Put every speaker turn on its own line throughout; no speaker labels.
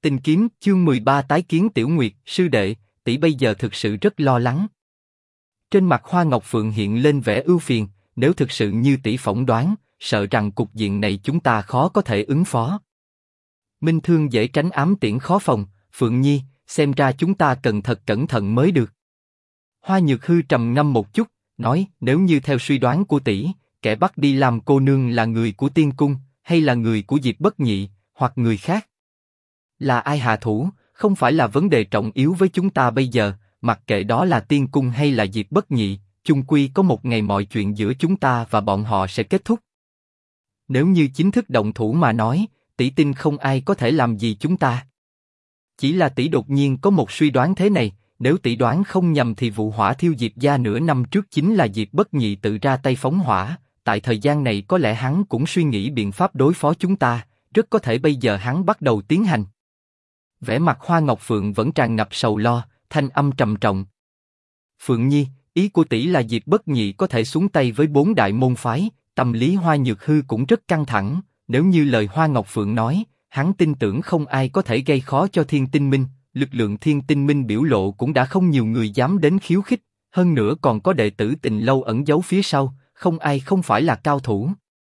Tình kiếm chương 13 tái kiến Tiểu Nguyệt, sư đệ, tỷ bây giờ thực sự rất lo lắng. Trên mặt Hoa Ngọc Phượng hiện lên vẻ ưu phiền, nếu thực sự như tỷ phỏng đoán, sợ rằng cục diện này chúng ta khó có thể ứng phó. Minh thương dễ tránh ám tiễn khó phòng, Phượng Nhi, xem ra chúng ta cần thật cẩn thận mới được. Hoa Nhược Hư trầm ngâm một chút, nói, nếu như theo suy đoán của tỷ, kẻ bắt đi làm cô nương là người của Tiên Cung, hay là người của Diệp Bất Nhị, hoặc người khác. Là ai hạ thủ, không phải là vấn đề trọng yếu với chúng ta bây giờ, mặc kệ đó là Tiên Cung hay là Diệp Bất Nhị, chung quy có một ngày mọi chuyện giữa chúng ta và bọn họ sẽ kết thúc. Nếu như chính thức động thủ mà nói, tỷ tin không ai có thể làm gì chúng ta. Chỉ là tỷ đột nhiên có một suy đoán thế này, nếu tỷ đoán không nhầm thì vụ hỏa thiêu Diệp gia nửa năm trước chính là Diệp Bất Nhị tự ra tay phóng hỏa, tại thời gian này có lẽ hắn cũng suy nghĩ biện pháp đối phó chúng ta, rất có thể bây giờ hắn bắt đầu tiến hành. Vẻ mặt Hoa Ngọc Phượng vẫn tràn ngập sầu lo, thanh âm trầm trọng. Phượng Nhi, ý của tỷ là Diệp Bất Nhị có thể xuống tay với 4 đại môn phái, tâm lý Hoa Nhược Hư cũng rất căng thẳng, nếu như lời Hoa Ngọc Phượng nói, hắn tin tưởng không ai có thể gây khó cho Thiên Tinh Minh, lực lượng Thiên Tinh Minh biểu lộ cũng đã không nhiều người dám đến khiêu khích, hơn nữa còn có đệ tử Tình Lâu ẩn giấu phía sau, không ai không phải là cao thủ.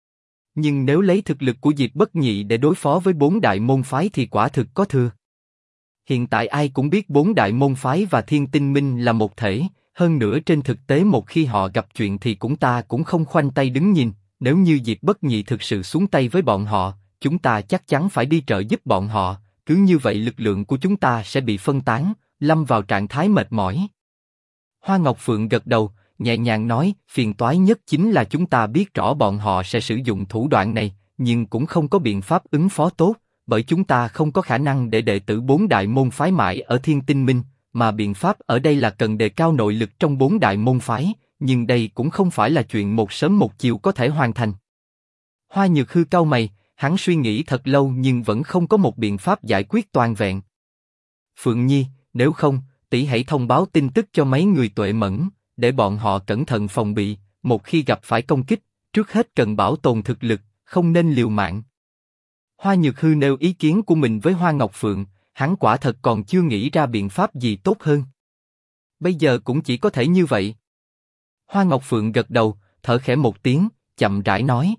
Nhưng nếu lấy thực lực của Diệp Bất Nhị để đối phó với 4 đại môn phái thì quả thực có thừa. Hiện tại ai cũng biết 4 đại môn phái và Thiên Tinh Minh là một thể, hơn nữa trên thực tế một khi họ gặp chuyện thì ta cũng không khoanh tay đứng nhìn, nếu như Diệp Bất Nhị thực sự xuống tay với bọn họ, chúng ta chắc chắn phải đi trợ giúp bọn họ, cứ như vậy lực lượng của chúng ta sẽ bị phân tán, lâm vào trạng thái mệt mỏi. Hoa Ngọc Phượng gật đầu, nhẹ nhàng nói, phiền toái nhất chính là chúng ta biết rõ bọn họ sẽ sử dụng thủ đoạn này, nhưng cũng không có biện pháp ứng phó tốt, bởi chúng ta không có khả năng để đệ tử 4 đại môn phái mãi ở Thiên Tinh Minh, mà biện pháp ở đây là cần đề cao nội lực trong 4 đại môn phái, nhưng đây cũng không phải là chuyện một sớm một chiều có thể hoàn thành. Hoa Nhược Hư cau mày, hắn suy nghĩ thật lâu nhưng vẫn không có một biện pháp giải quyết toàn vẹn. Phượng Nhi, nếu không, tỷ hãy thông báo tin tức cho mấy người tuệ mẫn, để bọn họ cẩn thận phòng bị, một khi gặp phải công kích, trước hết cần bảo tồn thực lực, không nên liều mạng. Hoa Nhược Hư nêu ý kiến của mình với Hoa Ngọc Phượng, hắn quả thật còn chưa nghĩ ra biện pháp gì tốt hơn. Bây giờ cũng chỉ có thể như vậy. Hoa Ngọc Phượng gật đầu, thở khẽ một tiếng, chậm rãi nói.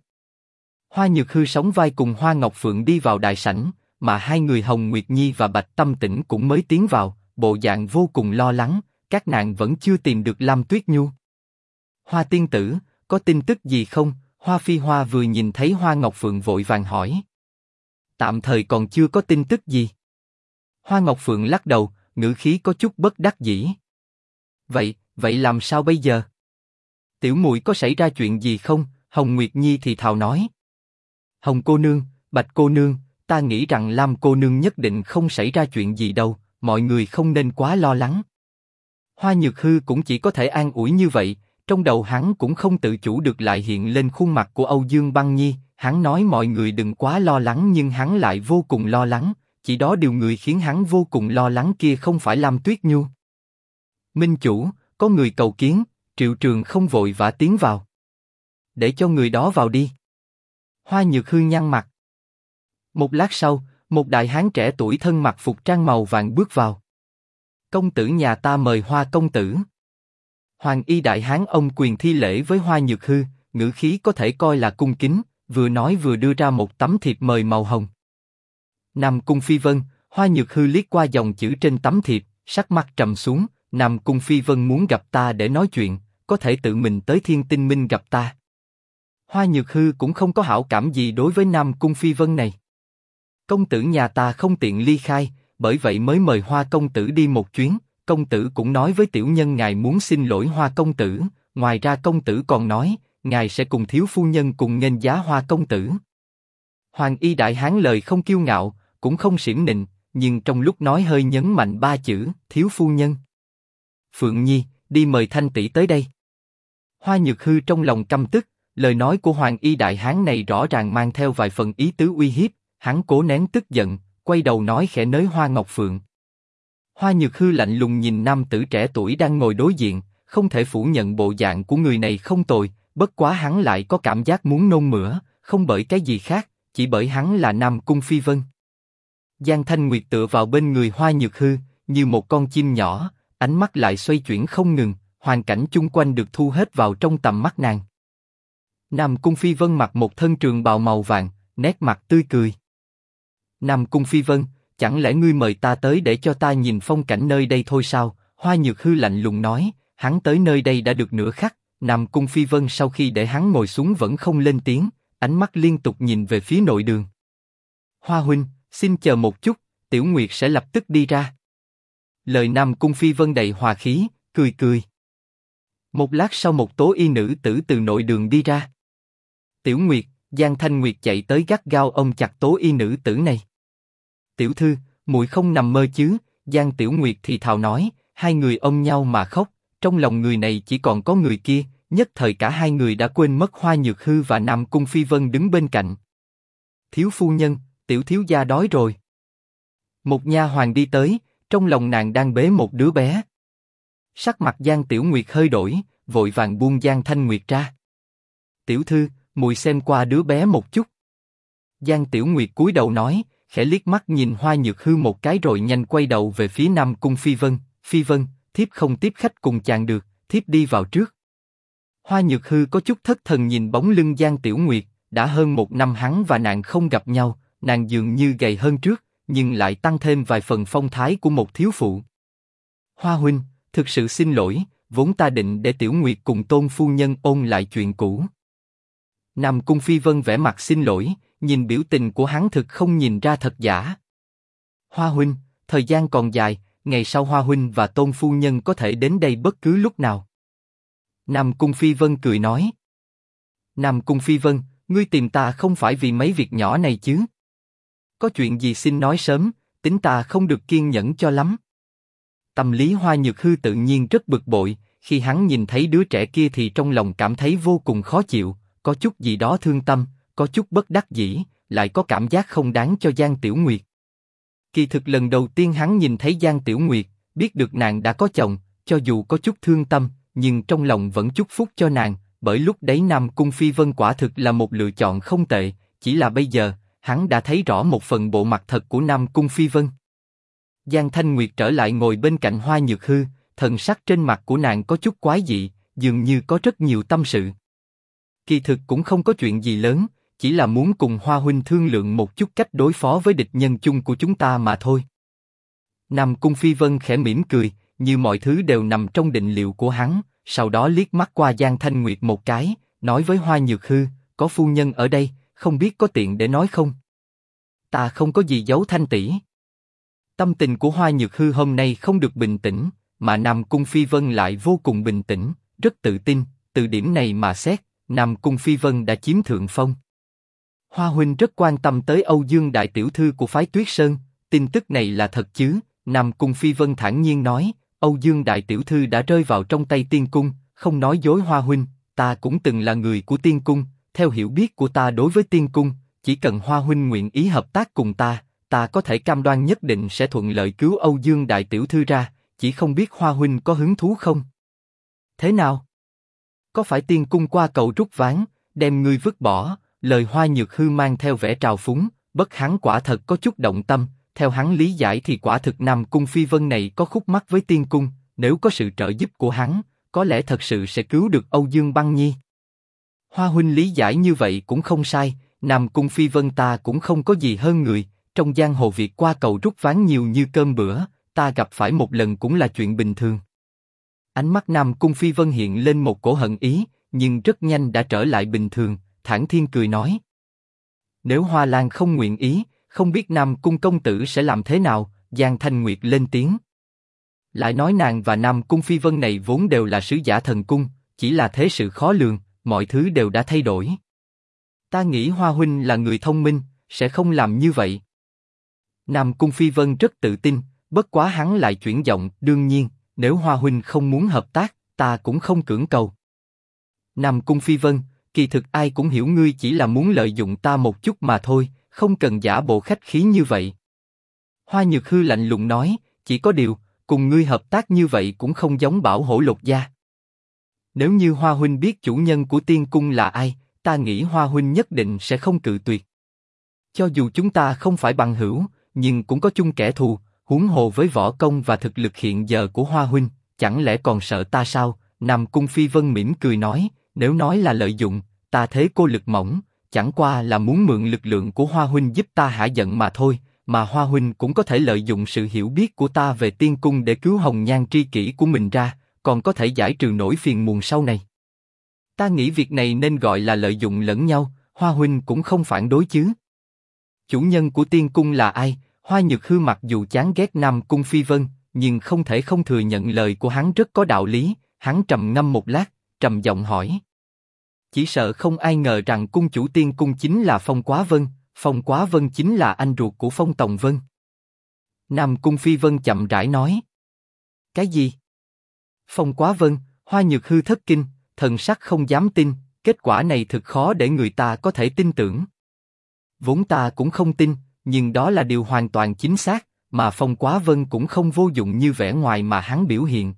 Hoa Nhược Hư sóng vai cùng Hoa Ngọc Phượng đi vào đại sảnh, mà hai người Hồng Nguyệt Nhi và Bạch Tâm Tĩnh cũng mới tiến vào, bộ dạng vô cùng lo lắng, các nàng vẫn chưa tìm được Lam Tuyết Nhu. Hoa tiên tử, có tin tức gì không? Hoa Phi Hoa vừa nhìn thấy Hoa Ngọc Phượng vội vàng hỏi. Tạm thời còn chưa có tin tức gì. Hoa Ngọc Phượng lắc đầu, ngữ khí có chút bất đắc dĩ. Vậy làm sao bây giờ? Tiểu muội có xảy ra chuyện gì không? Hồng Nguyệt Nhi thì thào nói. Hồng cô nương, Bạch cô nương, ta nghĩ rằng Lam cô nương nhất định không xảy ra chuyện gì đâu, mọi người không nên quá lo lắng. Hoa Nhược Hư cũng chỉ có thể an ủi như vậy, trong đầu hắn cũng không tự chủ được lại hiện lên khuôn mặt của Âu Dương Băng Nhi, hắn nói mọi người đừng quá lo lắng nhưng hắn lại vô cùng lo lắng, chỉ đó điều người khiến hắn vô cùng lo lắng kia không phải Lam Tuyết Nhu. Minh chủ, có người cầu kiến, Triệu Trường không vội vã tiến vào. Để cho người đó vào đi. Hoa Nhược Hư nhăn mặt. Một lát sau, một đại hán trẻ tuổi thân mặc phục trang màu vàng bước vào. Công tử nhà ta mời Hoa công tử. Hoàng y đại hán ông quyền thi lễ với Hoa Nhược Hư, ngữ khí có thể coi là cung kính, vừa nói vừa đưa ra một tấm thiệp mời màu hồng. Nam Cung Phi Vân. Hoa Nhược Hư liếc qua dòng chữ trên tấm thiệp, sắc mặt trầm xuống. Nam Cung Phi Vân muốn gặp ta để nói chuyện, có thể tự mình tới Thiên Tinh Minh gặp ta. Hoa Nhược Hư cũng không có hảo cảm gì đối với Nam Cung Phi Vân này. Công tử nhà ta không tiện ly khai, bởi vậy mới mời Hoa công tử đi một chuyến. Công tử cũng nói với tiểu nhân ngài muốn xin lỗi Hoa công tử. Ngoài ra công tử còn nói, ngài sẽ cùng thiếu phu nhân cùng nghênh giá Hoa công tử. Hoàng y đại hán lời không kiêu ngạo, cũng không xiểm nịnh, nhưng trong lúc nói hơi nhấn mạnh 3 chữ, thiếu phu nhân. Phượng Nhi, đi mời Thanh tỷ tới đây. Hoa Nhược Hư trong lòng căm tức, lời nói của Hoàng y đại hán này rõ ràng mang theo vài phần ý tứ uy hiếp, hắn cố nén tức giận, quay đầu nói khẽ nới Hoa Ngọc Phượng. Hoa Nhược Hư lạnh lùng nhìn nam tử trẻ tuổi đang ngồi đối diện, không thể phủ nhận bộ dạng của người này không tồi, bất quá hắn lại có cảm giác muốn nôn mửa, không bởi cái gì khác, chỉ bởi hắn là Nam Cung Phi Vân. Giang Thanh Nguyệt tựa vào bên người Hoa Nhược Hư, như một con chim nhỏ, ánh mắt lại xoay chuyển không ngừng, hoàn cảnh chung quanh được thu hết vào trong tầm mắt nàng. Nam Cung Phi Vân mặc một thân trường bào màu vàng, nét mặt tươi cười. Nam Cung Phi Vân, chẳng lẽ ngươi mời ta tới để cho ta nhìn phong cảnh nơi đây thôi sao? Hoa Nhược Hư lạnh lùng nói, hắn tới nơi đây đã được nửa khắc. Nam Cung Phi Vân sau khi để hắn ngồi xuống vẫn không lên tiếng, ánh mắt liên tục nhìn về phía nội đường. Hoa huynh, xin chờ một chút, Tiểu Nguyệt sẽ lập tức đi ra. Lời Nam Cung Phi Vân đầy hòa khí, cười cười. Một lát sau một tố y nữ tử từ nội đường đi ra. Tiểu Nguyệt, Giang Thanh Nguyệt chạy tới gắt gao ôm chặt tố y nữ tử này. Tiểu thư, muội không nằm mơ chứ? Giang Tiểu Nguyệt thì thào nói, hai người ôm nhau mà khóc, trong lòng người này chỉ còn có người kia, nhất thời cả hai người đã quên mất Hoa Nhược Hư và Nam Cung Phi Vân đứng bên cạnh. Thiếu phu nhân, tiểu thiếu gia đói rồi. Một nha hoàn đi tới, trong lòng nàng đang bế một đứa bé. Sắc mặt Giang Tiểu Nguyệt hơi đổi, vội vàng buông Giang Thanh Nguyệt ra. Tiểu thư, muội xem qua đứa bé một chút. Giang Tiểu Nguyệt cúi đầu nói, khẽ liếc mắt nhìn Hoa Nhược Hư một cái rồi nhanh quay đầu về phía Nam Cung Phi Vân. Phi Vân, thiếp không tiếp khách cùng chàng được, thiếp đi vào trước. Hoa Nhược Hư có chút thất thần nhìn bóng lưng Giang Tiểu Nguyệt, đã hơn một năm hắn và nàng không gặp nhau, nàng dường như gầy hơn trước, nhưng lại tăng thêm vài phần phong thái của một thiếu phụ. Hoa huynh, thực sự xin lỗi, vốn ta định để Tiểu Nguyệt cùng Tôn phu nhân ôn lại chuyện cũ. Nam Cung Phi Vân vẻ mặt xin lỗi, nhìn biểu tình của hắn thực không nhìn ra thật giả. Hoa huynh, thời gian còn dài, ngày sau Hoa huynh và Tôn phu nhân có thể đến đây bất cứ lúc nào. Nam Cung Phi Vân cười nói. Nam Cung Phi Vân, ngươi tìm ta không phải vì mấy việc nhỏ này chứ? Có chuyện gì xin nói sớm, tính ta không được kiên nhẫn cho lắm. Tâm lý Hoa Nhược Hư tự nhiên rất bực bội, khi hắn nhìn thấy đứa trẻ kia thì trong lòng cảm thấy vô cùng khó chịu, có chút gì đó thương tâm, có chút bất đắc dĩ, lại có cảm giác không đáng cho Giang Tiểu Nguyệt. Kỳ thực lần đầu tiên hắn nhìn thấy Giang Tiểu Nguyệt, biết được nàng đã có chồng, cho dù có chút thương tâm, nhưng trong lòng vẫn chúc phúc cho nàng, bởi lúc đấy Nam Cung Phi Vân quả thực là một lựa chọn không tệ, chỉ là bây giờ, hắn đã thấy rõ một phần bộ mặt thật của Nam Cung Phi Vân. Giang Thanh Nguyệt trở lại ngồi bên cạnh Hoa Nhược Hư, thần sắc trên mặt của nàng có chút quái dị, dường như có rất nhiều tâm sự. Kỳ thực cũng không có chuyện gì lớn, chỉ là muốn cùng Hoa huynh thương lượng một chút cách đối phó với địch nhân chung của chúng ta mà thôi. Nam Cung Phi Vân khẽ mỉm cười, như mọi thứ đều nằm trong định liệu của hắn, sau đó liếc mắt qua Giang Thanh Nguyệt một cái, nói với Hoa Nhược Hư, có phu nhân ở đây, không biết có tiện để nói không? Ta không có gì giấu Thanh tỷ. Tâm tình của Hoa Nhược Hư hôm nay không được bình tĩnh, mà Nam Cung Phi Vân lại vô cùng bình tĩnh, rất tự tin, từ điểm này mà xét, Nam Cung Phi Vân đã chiếm thượng phong. Hoa huynh rất quan tâm tới Âu Dương đại tiểu thư của phái Tuyết Sơn, tin tức này là thật chứ? Nam Cung Phi Vân thản nhiên nói, Âu Dương đại tiểu thư đã rơi vào trong tay Tiên Cung, không nói dối Hoa huynh, ta cũng từng là người của Tiên Cung, theo hiểu biết của ta đối với Tiên Cung, chỉ cần Hoa huynh nguyện ý hợp tác cùng ta, ta có thể cam đoan nhất định sẽ thuận lợi cứu Âu Dương đại tiểu thư ra, chỉ không biết Hoa huynh có hứng thú không? Thế nào? Có phải Tiên Cung qua cầu rút ván, đem ngươi vứt bỏ? Lời Hoa Nhược Hư mang theo vẻ trào phúng, bất hắn quả thật có chút động tâm, theo hắn lý giải thì quả thực Nam Cung Phi Vân này có khúc mắc với Tiên Cung, nếu có sự trợ giúp của hắn, có lẽ thật sự sẽ cứu được Âu Dương Băng Nhi. Hoa huynh lý giải như vậy cũng không sai, Nam Cung Phi Vân ta cũng không có gì hơn người, trong giang hồ việc qua cầu rút ván nhiều như cơm bữa, ta gặp phải một lần cũng là chuyện bình thường. Ánh mắt Nam Cung Phi Vân hiện lên một cổ hận ý, nhưng rất nhanh đã trở lại bình thường, thản nhiên cười nói. Nếu Hoa Lan không nguyện ý, không biết Nam Cung công tử sẽ làm thế nào? Giang Thanh Nguyệt lên tiếng. Lại nói nàng và Nam Cung Phi Vân này vốn đều là sứ giả thần cung, chỉ là thế sự khó lường, mọi thứ đều đã thay đổi. Ta nghĩ Hoa huynh là người thông minh, sẽ không làm như vậy. Nam Cung Phi Vân rất tự tin, bất quá hắn lại chuyển giọng, đương nhiên, nếu Hoa huynh không muốn hợp tác, ta cũng không cưỡng cầu. Nam Cung Phi Vân, kỳ thực ai cũng hiểu ngươi chỉ là muốn lợi dụng ta một chút mà thôi, không cần giả bộ khách khí như vậy. Hoa Nhược Hư lạnh lùng nói, chỉ có điều, cùng ngươi hợp tác như vậy cũng không giống Bảo Hổ Lột Gia. Nếu như Hoa huynh biết chủ nhân của Tiên Cung là ai, ta nghĩ Hoa huynh nhất định sẽ không cự tuyệt. Cho dù chúng ta không phải bằng hữu, nhưng cũng có chung kẻ thù, huống hồ với võ công và thực lực hiện giờ của Hoa huynh, chẳng lẽ còn sợ ta sao? Nam Cung Phi Vân mỉm cười nói, nếu nói là lợi dụng, ta thế cô lực mỏng, chẳng qua là muốn mượn lực lượng của Hoa huynh giúp ta hả giận mà thôi, mà Hoa huynh cũng có thể lợi dụng sự hiểu biết của ta về tiên cung để cứu hồng nhan tri kỷ của mình ra, còn có thể giải trừ nỗi phiền muộn sau này. Ta nghĩ việc này nên gọi là lợi dụng lẫn nhau, Hoa huynh cũng không phản đối chứ? Chủ nhân của tiên cung là ai? Hoa Nhược Hư mặc dù chán ghét Nam Cung Phi Vân, nhưng không thể không thừa nhận lời của hắn rất có đạo lý. Hắn trầm ngâm một lát, trầm giọng hỏi. Chỉ sợ không ai ngờ rằng cung chủ tiên cung chính là Phong Quá Vân, Phong Quá Vân chính là anh ruột của Phong Tòng Vân. Nam Cung Phi Vân chậm rãi nói. Cái gì? Phong Quá Vân? Hoa Nhược Hư thất kinh, thần sắc không dám tin, kết quả này thực khó để người ta có thể tin tưởng. Vốn ta cũng không tin, nhưng đó là điều hoàn toàn chính xác, mà Phong Quá Vân cũng không vô dụng như vẻ ngoài mà hắn biểu hiện.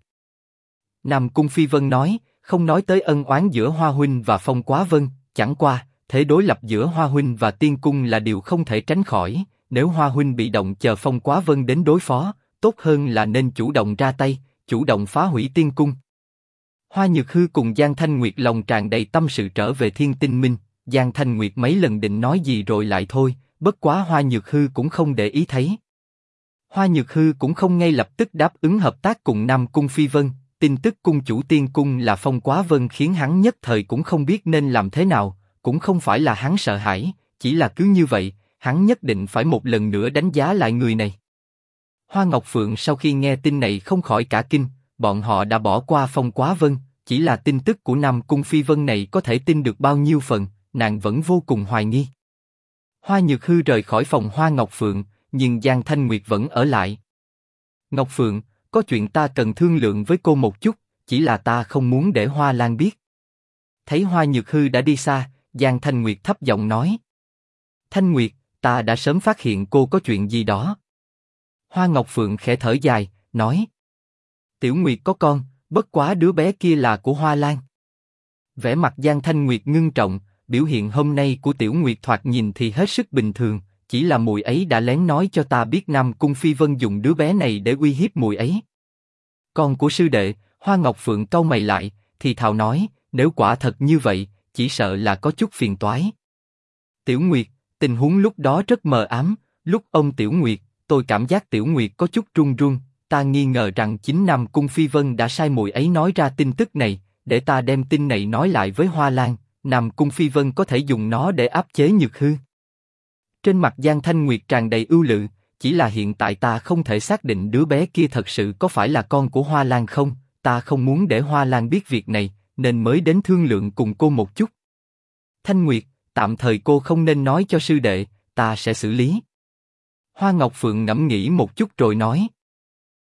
Nam Cung Phi Vân nói, không nói tới ân oán giữa Hoa huynh và Phong Quá Vân, chẳng qua, thế đối lập giữa Hoa huynh và tiên cung là điều không thể tránh khỏi, nếu Hoa huynh bị động chờ Phong Quá Vân đến đối phó, tốt hơn là nên chủ động ra tay, chủ động phá hủy tiên cung. Hoa Nhược Hư cùng Giang Thanh Nguyệt lòng tràn đầy tâm sự trở về Thiên Tinh Minh, Giang Thanh Nguyệt mấy lần định nói gì rồi lại thôi, bất quá Hoa Nhược Hư cũng không để ý thấy. Hoa Nhược Hư cũng không ngay lập tức đáp ứng hợp tác cùng Nam Cung Phi Vân, tin tức cung chủ tiên cung là Phong Quá Vân khiến hắn nhất thời cũng không biết nên làm thế nào, cũng không phải là hắn sợ hãi, chỉ là cứ như vậy, hắn nhất định phải một lần nữa đánh giá lại người này. Hoa Ngọc Phượng sau khi nghe tin này không khỏi cả kinh, bọn họ đã bỏ qua Phong Quá Vân, chỉ là tin tức của Nam Cung Phi Vân này có thể tin được bao nhiêu phần, nàng vẫn vô cùng hoài nghi. Hoa Nhược Hư rời khỏi phòng Hoa Ngọc Phượng, nhưng Giang Thanh Nguyệt vẫn ở lại. Ngọc Phượng, có chuyện ta cần thương lượng với cô một chút, chỉ là ta không muốn để Hoa Lan biết. Thấy Hoa Nhược Hư đã đi xa, Giang Thanh Nguyệt thấp giọng nói. Thanh Nguyệt, ta đã sớm phát hiện cô có chuyện gì đó. Hoa Ngọc Phượng khẽ thở dài, nói. Tiểu Nguyệt có con, bất quá đứa bé kia là của Hoa Lan. Vẻ mặt Giang Thanh Nguyệt ngưng trọng, biểu hiện hôm nay của Tiểu Nguyệt thoạt nhìn thì hết sức bình thường, chỉ là muội ấy đã lén nói cho ta biết Nam Cung Phi Vân dùng đứa bé này để uy hiếp muội ấy. Con của sư đệ, Hoa Ngọc Phượng cau mày lại, thì thào nói, nếu quả thật như vậy, chỉ sợ là có chút phiền toái. Tiểu Nguyệt, tình huống lúc đó rất mờ ám, lúc ông Tiểu Nguyệt, tôi cảm giác Tiểu Nguyệt có chút run run, ta nghi ngờ rằng chính Nam Cung Phi Vân đã sai muội ấy nói ra tin tức này, để ta đem tin này nói lại với Hoa Lan, Nam Cung Phi Vân có thể dùng nó để áp chế Nhược Hư. Trên mặt Giang Thanh Nguyệt tràn đầy ưu lự, chỉ là hiện tại ta không thể xác định đứa bé kia thật sự có phải là con của Hoa Lan không, ta không muốn để Hoa Lan biết việc này, nên mới đến thương lượng cùng cô một chút. Thanh Nguyệt, tạm thời cô không nên nói cho sư đệ, ta sẽ xử lý. Hoa Ngọc Phượng ngẫm nghĩ một chút rồi nói.